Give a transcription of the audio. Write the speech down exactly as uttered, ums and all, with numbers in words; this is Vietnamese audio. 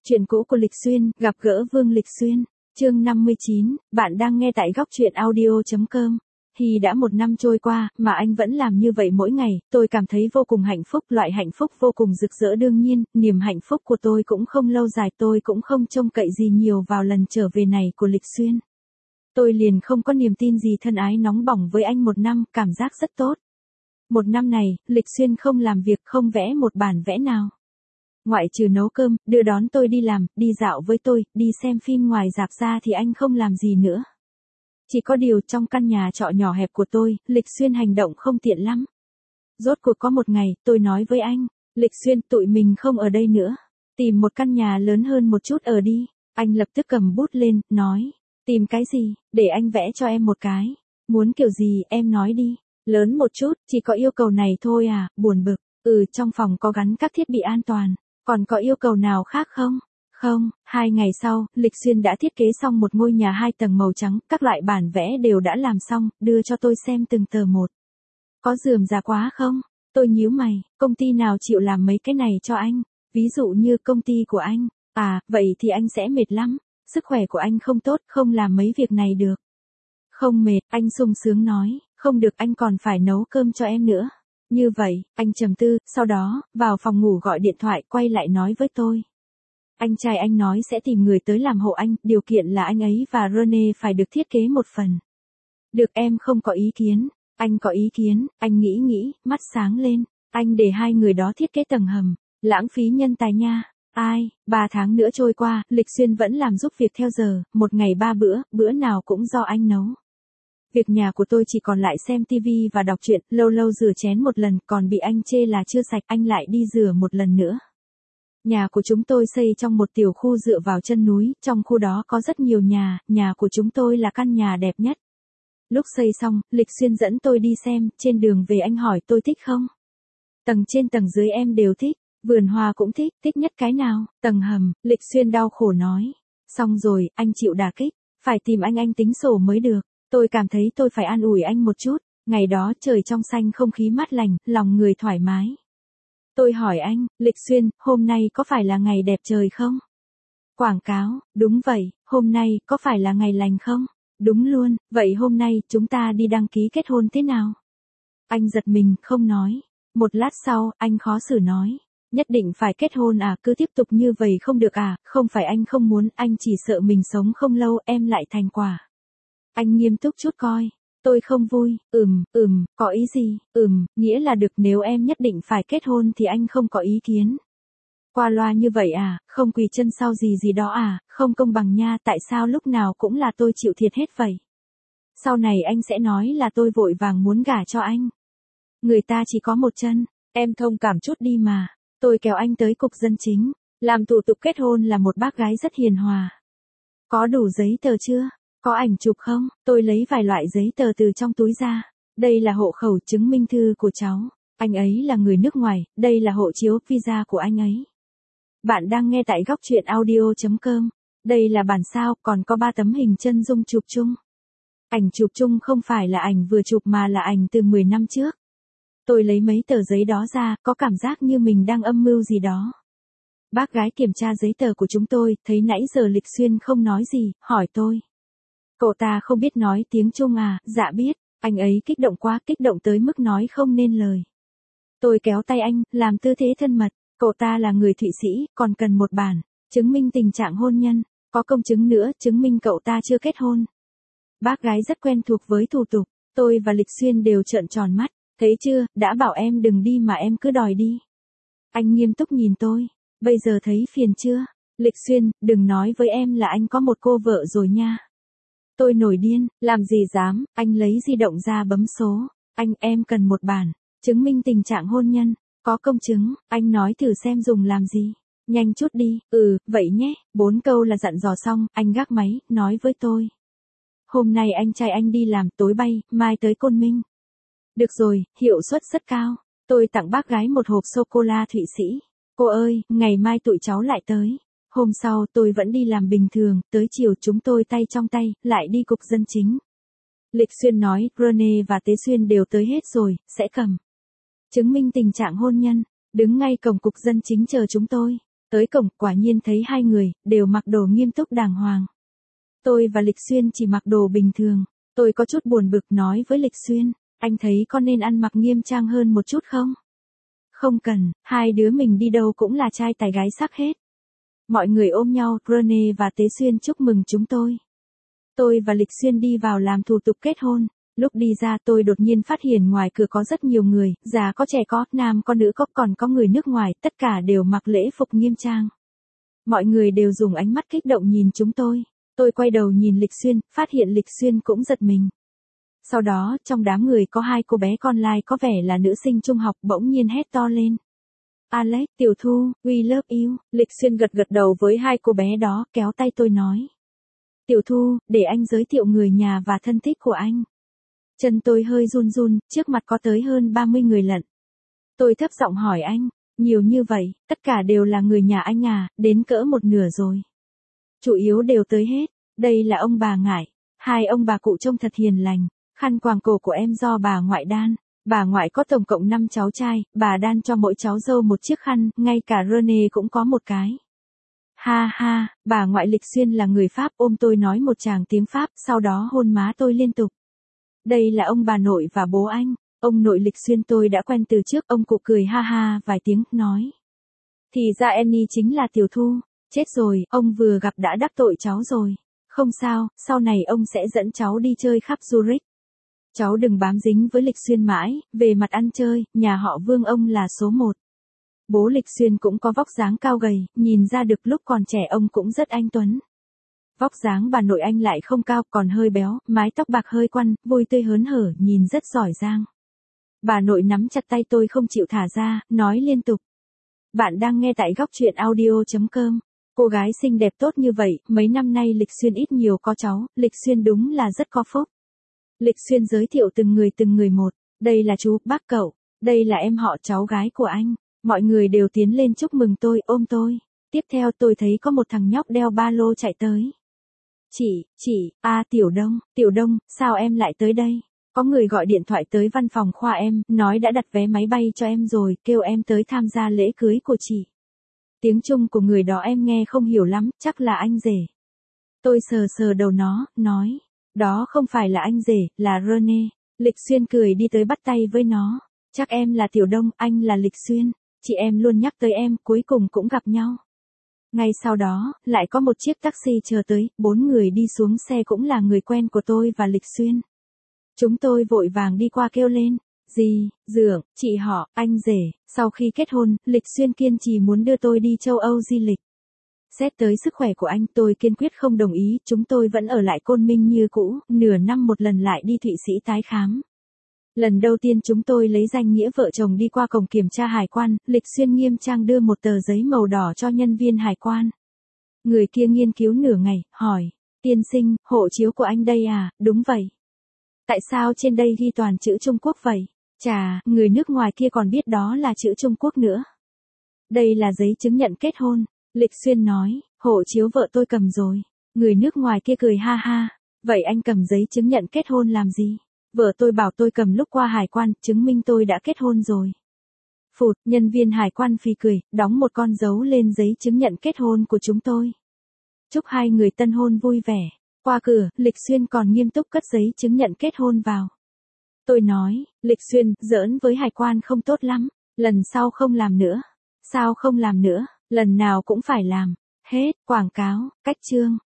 Chuyện cũ của Lịch Xuyên, gặp gỡ Vương Lịch Xuyên. Chương năm mươi chín, bạn đang nghe tại góc truyện audio chấm com. Thì đã một năm trôi qua, mà anh vẫn làm như vậy mỗi ngày, tôi cảm thấy vô cùng hạnh phúc, loại hạnh phúc vô cùng rực rỡ. Đương nhiên, niềm hạnh phúc của tôi cũng không lâu dài, tôi cũng không trông cậy gì nhiều vào lần trở về này của Lịch Xuyên. Tôi liền không có niềm tin gì thân ái nóng bỏng với anh một năm, cảm giác rất tốt. Một năm này, Lịch Xuyên không làm việc, không vẽ một bản vẽ nào. Ngoại trừ nấu cơm, đưa đón tôi đi làm, đi dạo với tôi, đi xem phim ngoài rạp ra thì anh không làm gì nữa. Chỉ có điều trong căn nhà trọ nhỏ hẹp của tôi, Lịch Xuyên hành động không tiện lắm. Rốt cuộc có một ngày, tôi nói với anh, Lịch Xuyên, tụi mình không ở đây nữa. Tìm một căn nhà lớn hơn một chút ở đi. Anh lập tức cầm bút lên, nói, tìm cái gì, để anh vẽ cho em một cái. Muốn kiểu gì, em nói đi. Lớn một chút, chỉ có yêu cầu này thôi à, buồn bực. Ừ, trong phòng có gắn các thiết bị an toàn. Còn có yêu cầu nào khác không? Không, hai ngày sau, Lịch Xuyên đã thiết kế xong một ngôi nhà hai tầng màu trắng, các loại bản vẽ đều đã làm xong, đưa cho tôi xem từng tờ một. Có rườm rà quá không? Tôi nhíu mày, công ty nào chịu làm mấy cái này cho anh? Ví dụ như công ty của anh. À, vậy thì anh sẽ mệt lắm. Sức khỏe của anh không tốt, không làm mấy việc này được. Không mệt, anh sung sướng nói, không được, anh còn phải nấu cơm cho em nữa. Như vậy, anh trầm tư, sau đó, vào phòng ngủ gọi điện thoại, quay lại nói với tôi. Anh trai anh nói sẽ tìm người tới làm hộ anh, điều kiện là anh ấy và Rene phải được thiết kế một phần. Được, em không có ý kiến. Anh có ý kiến, anh nghĩ nghĩ, mắt sáng lên. Anh để hai người đó thiết kế tầng hầm, lãng phí nhân tài nha. Ai, ba tháng nữa trôi qua, Lịch Xuyên vẫn làm giúp việc theo giờ, một ngày ba bữa, bữa nào cũng do anh nấu. Việc nhà của tôi chỉ còn lại xem tivi và đọc truyện, lâu lâu rửa chén một lần, còn bị anh chê là chưa sạch, anh lại đi rửa một lần nữa. Nhà của chúng tôi xây trong một tiểu khu dựa vào chân núi, trong khu đó có rất nhiều nhà, nhà của chúng tôi là căn nhà đẹp nhất. Lúc xây xong, Lịch Xuyên dẫn tôi đi xem, trên đường về anh hỏi tôi thích không? Tầng trên tầng dưới em đều thích, vườn hoa cũng thích, thích nhất cái nào? Tầng hầm, Lịch Xuyên đau khổ nói. Xong rồi, anh chịu đả kích, phải tìm anh anh tính sổ mới được. Tôi cảm thấy tôi phải an ủi anh một chút, ngày đó trời trong xanh không khí mát lành, lòng người thoải mái. Tôi hỏi anh, Lịch Xuyên, hôm nay có phải là ngày đẹp trời không? Quảng cáo, đúng vậy, hôm nay có phải là ngày lành không? Đúng luôn, vậy hôm nay chúng ta đi đăng ký kết hôn thế nào? Anh giật mình, không nói. Một lát sau, anh khó xử nói, nhất định phải kết hôn à, cứ tiếp tục như vậy không được à, không phải anh không muốn, anh chỉ sợ mình sống không lâu em lại thành quả. Anh nghiêm túc chút coi, tôi không vui, ừm, ừm, có ý gì, ừm, nghĩa là được, nếu em nhất định phải kết hôn thì anh không có ý kiến. Qua loa như vậy à, không quỳ chân sau gì gì đó à, không công bằng nha, tại sao lúc nào cũng là tôi chịu thiệt hết vậy? Sau này anh sẽ nói là tôi vội vàng muốn gả cho anh. Người ta chỉ có một chân, em thông cảm chút đi mà. Tôi kéo anh tới cục dân chính, làm thủ tục kết hôn là một bác gái rất hiền hòa. Có đủ giấy tờ chưa? Có ảnh chụp không? Tôi lấy vài loại giấy tờ từ trong túi ra. Đây là hộ khẩu chứng minh thư của cháu. Anh ấy là người nước ngoài, đây là hộ chiếu visa của anh ấy. Bạn đang nghe tại góc truyện audio chấm com. Đây là bản sao, còn có ba tấm hình chân dung chụp chung. Ảnh chụp chung không phải là ảnh vừa chụp mà là ảnh từ mười năm trước. Tôi lấy mấy tờ giấy đó ra, có cảm giác như mình đang âm mưu gì đó. Bác gái kiểm tra giấy tờ của chúng tôi, thấy nãy giờ Lịch Xuyên không nói gì, hỏi tôi. Cậu ta không biết nói tiếng Trung à? Dạ biết. Anh ấy kích động quá, kích động tới mức nói không nên lời. Tôi kéo tay anh, làm tư thế thân mật. Cậu ta là người Thụy Sĩ, còn cần một bản chứng minh tình trạng hôn nhân, có công chứng nữa, chứng minh cậu ta chưa kết hôn. Bác gái rất quen thuộc với thủ tục, tôi và Lịch Xuyên đều trợn tròn mắt. Thấy chưa, đã bảo em đừng đi mà em cứ đòi đi. Anh nghiêm túc nhìn tôi, bây giờ thấy phiền chưa? Lịch Xuyên, đừng nói với em là anh có một cô vợ rồi nha. Tôi nổi điên, làm gì dám, anh lấy di động ra bấm số. Anh, em cần một bản chứng minh tình trạng hôn nhân, có công chứng, anh nói thử xem dùng làm gì. Nhanh chút đi, ừ, vậy nhé. Bốn câu là dặn dò xong, anh gác máy, nói với tôi. Hôm nay anh trai anh đi làm, tối bay, mai tới Côn Minh. Được rồi, hiệu suất rất cao. Tôi tặng bác gái một hộp sô-cô-la Thụy Sĩ. Cô ơi, ngày mai tụi cháu lại tới. Hôm sau tôi vẫn đi làm bình thường, tới chiều chúng tôi tay trong tay, lại đi cục dân chính. Lịch Xuyên nói, Rene và Tế Xuyên đều tới hết rồi, sẽ cầm chứng minh tình trạng hôn nhân, đứng ngay cổng cục dân chính chờ chúng tôi. Tới cổng, quả nhiên thấy hai người, đều mặc đồ nghiêm túc đàng hoàng. Tôi và Lịch Xuyên chỉ mặc đồ bình thường. Tôi có chút buồn bực nói với Lịch Xuyên, anh thấy con nên ăn mặc nghiêm trang hơn một chút không? Không cần, hai đứa mình đi đâu cũng là trai tài gái sắc hết. Mọi người ôm nhau, Rene và Tế Xuyên chúc mừng chúng tôi. Tôi và Lịch Xuyên đi vào làm thủ tục kết hôn. Lúc đi ra tôi đột nhiên phát hiện ngoài cửa có rất nhiều người, già có trẻ có, nam có nữ có, còn có người nước ngoài, tất cả đều mặc lễ phục nghiêm trang. Mọi người đều dùng ánh mắt kích động nhìn chúng tôi. Tôi quay đầu nhìn Lịch Xuyên, phát hiện Lịch Xuyên cũng giật mình. Sau đó, trong đám người có hai cô bé con lai có vẻ là nữ sinh trung học bỗng nhiên hét to lên. Alex, Tiểu Thu, we love you. Lịch Xuyên gật gật đầu với hai cô bé đó, kéo tay tôi nói. Tiểu Thu, để anh giới thiệu người nhà và thân thích của anh. Chân tôi hơi run run, trước mặt có tới hơn ba mươi người lận. Tôi thấp giọng hỏi anh, nhiều như vậy, tất cả đều là người nhà anh à, đến cỡ một nửa rồi. Chủ yếu đều tới hết, đây là ông bà Ngải, hai ông bà cụ trông thật hiền lành, khăn quàng cổ của em do bà ngoại đan. Bà ngoại có tổng cộng năm cháu trai, bà đan cho mỗi cháu dâu một chiếc khăn, ngay cả Rene cũng có một cái. Ha ha, bà ngoại Lịch Xuyên là người Pháp ôm tôi nói một tràng tiếng Pháp, sau đó hôn má tôi liên tục. Đây là ông bà nội và bố anh, ông nội Lịch Xuyên tôi đã quen từ trước, ông cụ cười ha ha vài tiếng, nói. Thì ra Annie chính là Tiểu Thu, chết rồi, ông vừa gặp đã đắc tội cháu rồi. Không sao, sau này ông sẽ dẫn cháu đi chơi khắp Zurich. Cháu đừng bám dính với Lịch Xuyên mãi, về mặt ăn chơi, nhà họ Vương ông là số một. Bố Lịch Xuyên cũng có vóc dáng cao gầy, nhìn ra được lúc còn trẻ ông cũng rất anh tuấn. Vóc dáng bà nội anh lại không cao, còn hơi béo, mái tóc bạc hơi quăn, vui tươi hớn hở, nhìn rất giỏi giang. Bà nội nắm chặt tay tôi không chịu thả ra, nói liên tục. Bạn đang nghe tại góc truyện audio chấm com. Cô gái xinh đẹp tốt như vậy, mấy năm nay Lịch Xuyên ít nhiều có cháu, Lịch Xuyên đúng là rất có phúc. Lịch Xuyên giới thiệu từng người từng người một, đây là chú, bác cậu, đây là em họ cháu gái của anh. Mọi người đều tiến lên chúc mừng tôi, ôm tôi. Tiếp theo tôi thấy có một thằng nhóc đeo ba lô chạy tới. Chị, chị, a Tiểu Đông, Tiểu Đông, sao em lại tới đây? Có người gọi điện thoại tới văn phòng khoa em, nói đã đặt vé máy bay cho em rồi, kêu em tới tham gia lễ cưới của chị. Tiếng Trung của người đó em nghe không hiểu lắm, chắc là anh rể. Tôi sờ sờ đầu nó, nói, đó không phải là anh rể, là Rene. Lịch Xuyên cười đi tới bắt tay với nó. Chắc em là Tiểu Đông, anh là Lịch Xuyên. Chị em luôn nhắc tới em, cuối cùng cũng gặp nhau. Ngay sau đó, lại có một chiếc taxi chờ tới, bốn người đi xuống xe cũng là người quen của tôi và Lịch Xuyên. Chúng tôi vội vàng đi qua kêu lên, dì, dượng, chị họ, anh rể. Sau khi kết hôn, Lịch Xuyên kiên trì muốn đưa tôi đi châu Âu di lịch. Xét tới sức khỏe của anh tôi kiên quyết không đồng ý, chúng tôi vẫn ở lại Côn Minh như cũ, nửa năm một lần lại đi Thụy Sĩ tái khám. Lần đầu tiên chúng tôi lấy danh nghĩa vợ chồng đi qua cổng kiểm tra hải quan, Lịch Xuyên nghiêm trang đưa một tờ giấy màu đỏ cho nhân viên hải quan. Người kia nghiên cứu nửa ngày, hỏi, tiên sinh, hộ chiếu của anh đây à, đúng vậy. Tại sao trên đây ghi toàn chữ Trung Quốc vậy? Chà, người nước ngoài kia còn biết đó là chữ Trung Quốc nữa. Đây là giấy chứng nhận kết hôn. Lịch Xuyên nói, hộ chiếu vợ tôi cầm rồi. Người nước ngoài kia cười ha ha, vậy anh cầm giấy chứng nhận kết hôn làm gì? Vợ tôi bảo tôi cầm lúc qua hải quan, chứng minh tôi đã kết hôn rồi. Phụt, nhân viên hải quan phì cười, đóng một con dấu lên giấy chứng nhận kết hôn của chúng tôi. Chúc hai người tân hôn vui vẻ. Qua cửa, Lịch Xuyên còn nghiêm túc cất giấy chứng nhận kết hôn vào. Tôi nói, Lịch Xuyên, giỡn với hải quan không tốt lắm, lần sau không làm nữa. Sao không làm nữa, lần nào cũng phải làm. Hết, quảng cáo, cách chương.